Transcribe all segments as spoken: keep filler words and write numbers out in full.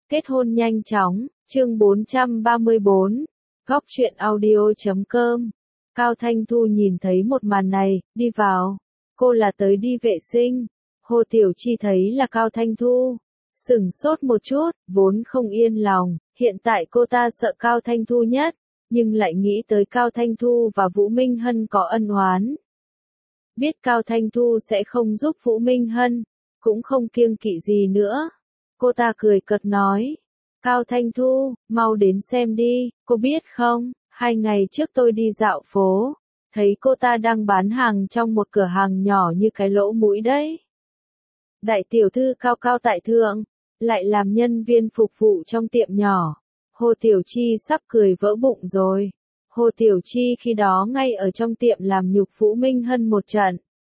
Kết hôn nhanh chóng, chương bốn trăm ba mươi bốn, góc truyện audio chấm com. Cao Thanh Thu nhìn thấy một màn này, đi vào. Cô là tới đi vệ sinh. Hồ Tiểu Chi thấy là Cao Thanh Thu. Sửng sốt một chút, vốn không yên lòng, hiện tại cô ta sợ Cao Thanh Thu nhất, nhưng lại nghĩ tới Cao Thanh Thu và Vũ Minh Hân có ân oán. Biết Cao Thanh Thu sẽ không giúp Vũ Minh Hân, cũng không kiêng kỵ gì nữa. Cô ta cười cợt nói, Cao Thanh Thu, mau đến xem đi, cô biết không, hai ngày trước tôi đi dạo phố, thấy cô ta đang bán hàng trong một cửa hàng nhỏ như cái lỗ mũi đấy. Đại tiểu thư cao cao tại thượng, lại làm nhân viên phục vụ trong tiệm nhỏ. Hồ Tiểu Chi sắp cười vỡ bụng rồi. Hồ Tiểu Chi khi đó ngay ở trong tiệm làm nhục Vũ Minh Hân một trận.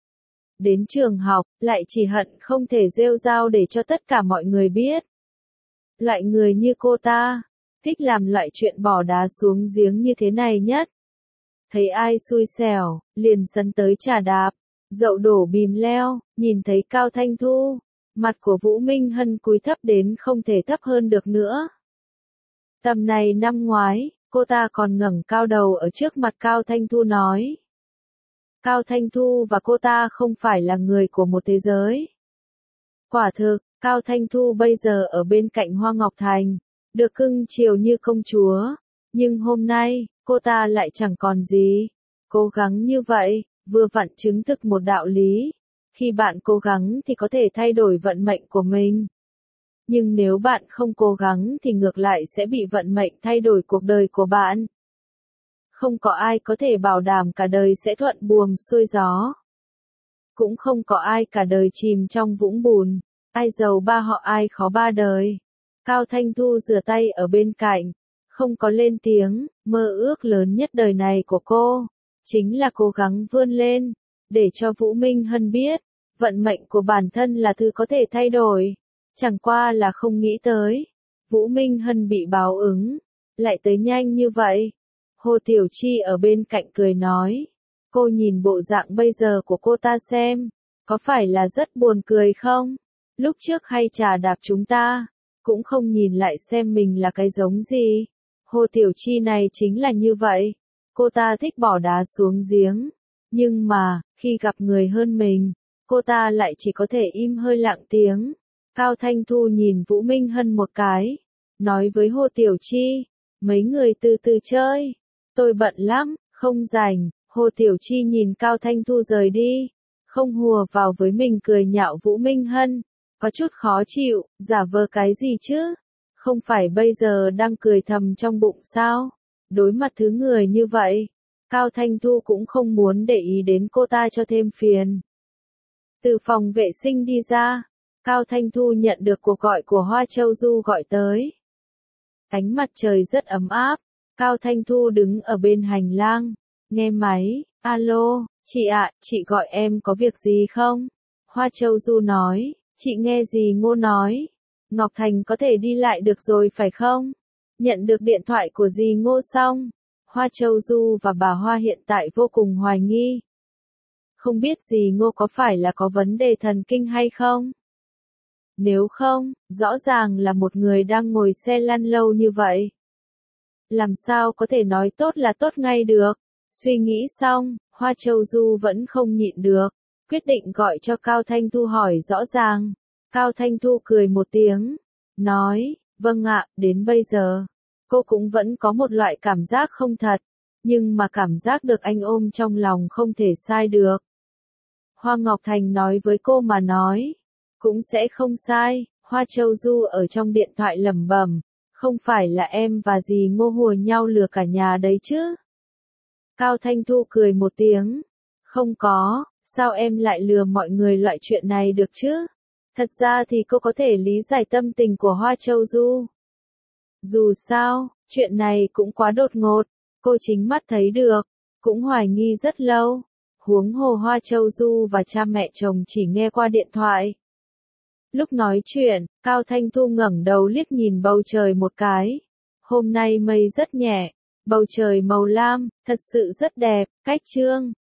Đến trường học, lại chỉ hận không thể rêu rao để cho tất cả mọi người biết. Loại người như cô ta, thích làm loại chuyện bỏ đá xuống giếng như thế này nhất. Thấy ai xui xẻo, liền sấn tới trà đạp, dậu đổ bìm leo, nhìn thấy Cao Thanh Thu, mặt của Vũ Minh Hân cúi thấp đến không thể thấp hơn được nữa. Tầm này năm ngoái, cô ta còn ngẩng cao đầu ở trước mặt Cao Thanh Thu nói. Cao Thanh Thu và cô ta không phải là người của một thế giới. Quả thực, Cao Thanh Thu bây giờ ở bên cạnh Hoa Ngọc Thành, được cưng chiều như công chúa. Nhưng hôm nay, cô ta lại chẳng còn gì. Cố gắng như vậy, vừa vặn chứng thực một đạo lý. Khi bạn cố gắng thì có thể thay đổi vận mệnh của mình. Nhưng nếu bạn không cố gắng thì ngược lại sẽ bị vận mệnh thay đổi cuộc đời của bạn. Không có ai có thể bảo đảm cả đời sẽ thuận buồm xuôi gió. Cũng không có ai cả đời chìm trong vũng bùn. Ai giàu ba họ ai khó ba đời. Cao Thanh Thu rửa tay ở bên cạnh, không có lên tiếng, mơ ước lớn nhất đời này của cô, chính là cố gắng vươn lên, để cho Vũ Minh Hân biết, vận mệnh của bản thân là thứ có thể thay đổi. Chẳng qua là không nghĩ tới, Vũ Minh Hân bị báo ứng, lại tới nhanh như vậy. Hồ Tiểu Chi ở bên cạnh cười nói, cô nhìn bộ dạng bây giờ của cô ta xem, có phải là rất buồn cười không? Lúc trước hay trà đạp chúng ta, cũng không nhìn lại xem mình là cái giống gì. Hồ Tiểu Chi này chính là như vậy, cô ta thích bỏ đá xuống giếng, nhưng mà, khi gặp người hơn mình, cô ta lại chỉ có thể im hơi lặng tiếng. Cao Thanh Thu nhìn Vũ Minh Hân một cái, nói với Hồ Tiểu Chi, mấy người từ từ chơi, tôi bận lắm, không rảnh. Hồ Tiểu Chi nhìn Cao Thanh Thu rời đi, không hùa vào với mình cười nhạo Vũ Minh Hân, có chút khó chịu, giả vờ cái gì chứ? Không phải bây giờ đang cười thầm trong bụng sao? Đối mặt thứ người như vậy, Cao Thanh Thu cũng không muốn để ý đến cô ta cho thêm phiền. Từ phòng vệ sinh đi ra, Cao Thanh Thu nhận được cuộc gọi của Hoa Châu Du gọi tới. Ánh mặt trời rất ấm áp, Cao Thanh Thu đứng ở bên hành lang, nghe máy, alo, chị ạ, chị gọi em có việc gì không? Hoa Châu Du nói, chị nghe gì Ngô nói, Ngọc Thành có thể đi lại được rồi phải không? Nhận được điện thoại của dì Ngô xong, Hoa Châu Du và bà Hoa hiện tại vô cùng hoài nghi. Không biết dì Ngô có phải là có vấn đề thần kinh hay không? Nếu không, rõ ràng là một người đang ngồi xe lăn lâu như vậy. Làm sao có thể nói tốt là tốt ngay được? Suy nghĩ xong, Hoa Châu Du vẫn không nhịn được, quyết định gọi cho Cao Thanh Thu hỏi rõ ràng. Cao Thanh Thu cười một tiếng, nói, vâng ạ, đến bây giờ, cô cũng vẫn có một loại cảm giác không thật, nhưng mà cảm giác được anh ôm trong lòng không thể sai được. Hoa Ngọc Thành nói với cô mà nói, cũng sẽ không sai. Hoa Châu Du ở trong điện thoại lẩm bẩm, không phải là em và dì Ngô hùa nhau lừa cả nhà đấy chứ? Cao Thanh Thu cười một tiếng, không có, sao em lại lừa mọi người loại chuyện này được chứ? Thật ra thì cô có thể lý giải tâm tình của Hoa Châu Du. Dù sao, chuyện này cũng quá đột ngột, cô chính mắt thấy được, cũng hoài nghi rất lâu. Huống hồ Hoa Châu Du và cha mẹ chồng chỉ nghe qua điện thoại. Lúc nói chuyện, Cao Thanh Thu ngẩng đầu liếc nhìn bầu trời một cái. Hôm nay mây rất nhẹ, bầu trời màu lam, thật sự rất đẹp, cách trương,